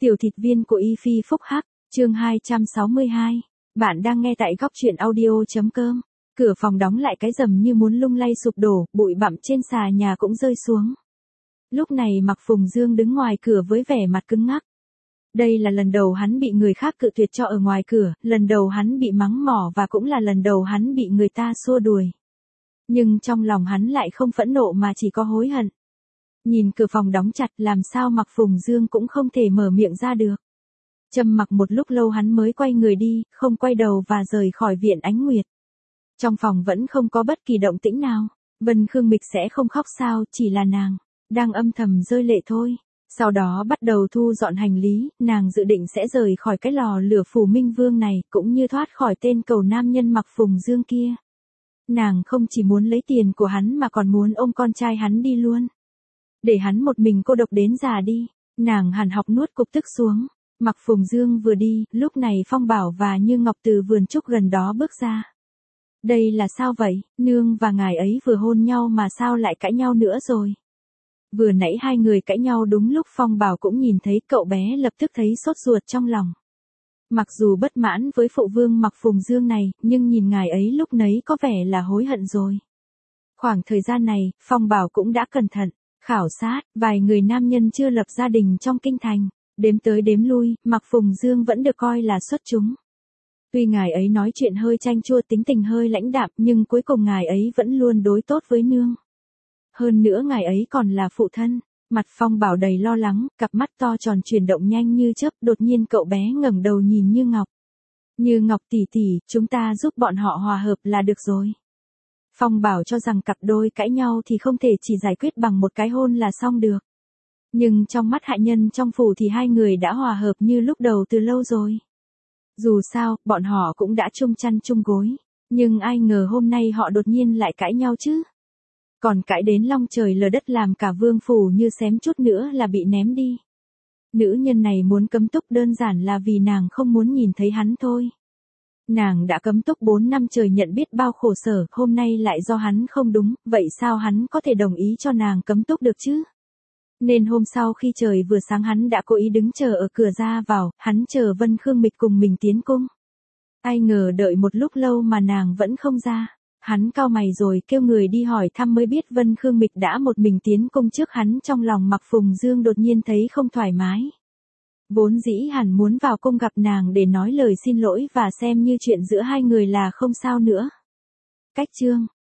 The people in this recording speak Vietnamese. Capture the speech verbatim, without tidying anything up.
Tiểu thịt viên của Y Phi Phúc Hắc, chương hai trăm sáu mươi hai. Bạn đang nghe tại góc truyện audio.com. Cửa phòng đóng lại cái rầm như muốn lung lay sụp đổ, bụi bặm trên xà nhà cũng rơi xuống. Lúc này Mạc Phùng Dương đứng ngoài cửa với vẻ mặt cứng ngắc. Đây là lần đầu hắn bị người khác cự tuyệt cho ở ngoài cửa, lần đầu hắn bị mắng mỏ và cũng là lần đầu hắn bị người ta xua đuổi. Nhưng trong lòng hắn lại không phẫn nộ mà chỉ có hối hận. Nhìn cửa phòng đóng chặt làm sao Mạc Phùng Dương cũng không thể mở miệng ra được. Trầm mặc một lúc lâu hắn mới quay người đi, không quay đầu và rời khỏi viện Ánh Nguyệt. Trong phòng vẫn không có bất kỳ động tĩnh nào. Vân Khương Mịch sẽ không khóc sao, chỉ là nàng đang âm thầm rơi lệ thôi. Sau đó bắt đầu thu dọn hành lý, nàng dự định sẽ rời khỏi cái lò lửa Phủ Minh Vương này, cũng như thoát khỏi tên cầu nam nhân Mạc Phùng Dương kia. Nàng không chỉ muốn lấy tiền của hắn mà còn muốn ôm con trai hắn đi luôn. Để hắn một mình cô độc đến già đi. Nàng hàn học nuốt cục tức xuống. Mạc Phùng Dương vừa đi, lúc này Phong Bảo và Như Ngọc từ vườn trúc gần đó bước ra. Đây là sao vậy, nương và ngài ấy vừa hôn nhau mà sao lại cãi nhau nữa rồi? Vừa nãy hai người cãi nhau đúng lúc Phong Bảo cũng nhìn thấy, cậu bé lập tức thấy sốt ruột trong lòng. Mặc dù bất mãn với phụ vương Mạc Phùng Dương này, nhưng nhìn ngài ấy lúc nấy có vẻ là hối hận rồi. Khoảng thời gian này, Phong Bảo cũng đã cẩn thận khảo sát vài người nam nhân chưa lập gia đình trong kinh thành. Đếm tới đếm lui, Mạc Phùng Dương vẫn được coi là xuất chúng. Tuy ngài ấy nói chuyện hơi chanh chua, tính tình hơi lãnh đạm, nhưng cuối cùng ngài ấy vẫn luôn đối tốt với nương. Hơn nữa ngài ấy còn là phụ thân. Mặt Phong Bảo đầy lo lắng, cặp mắt to tròn chuyển động nhanh như chớp, đột nhiên cậu bé ngẩng đầu nhìn Như Ngọc. Như Ngọc tỷ tỷ, chúng ta giúp bọn họ hòa hợp là được rồi. Phong Bảo cho rằng cặp đôi cãi nhau thì không thể chỉ giải quyết bằng một cái hôn là xong được. Nhưng trong mắt hạ nhân trong phủ thì hai người đã hòa hợp như lúc đầu từ lâu rồi. Dù sao, bọn họ cũng đã chung chăn chung gối. Nhưng ai ngờ hôm nay họ đột nhiên lại cãi nhau chứ. Còn cãi đến long trời lở đất làm cả vương phủ như xém chút nữa là bị ném đi. Nữ nhân này muốn cấm túc đơn giản là vì nàng không muốn nhìn thấy hắn thôi. Nàng đã cấm túc bốn năm trời nhận biết bao khổ sở, hôm nay lại do hắn không đúng, vậy sao hắn có thể đồng ý cho nàng cấm túc được chứ? Nên hôm sau khi trời vừa sáng hắn đã cố ý đứng chờ ở cửa ra vào, hắn chờ Vân Khương Mịch cùng mình tiến cung. Ai ngờ đợi một lúc lâu mà nàng vẫn không ra. Hắn cau mày rồi kêu người đi hỏi thăm mới biết Vân Khương Mịch đã một mình tiến cung trước hắn. Trong lòng Mạc Phùng Dương đột nhiên thấy không thoải mái. Vốn dĩ hẳn muốn vào cung gặp nàng để nói lời xin lỗi và xem như chuyện giữa hai người là không sao nữa. Cách chương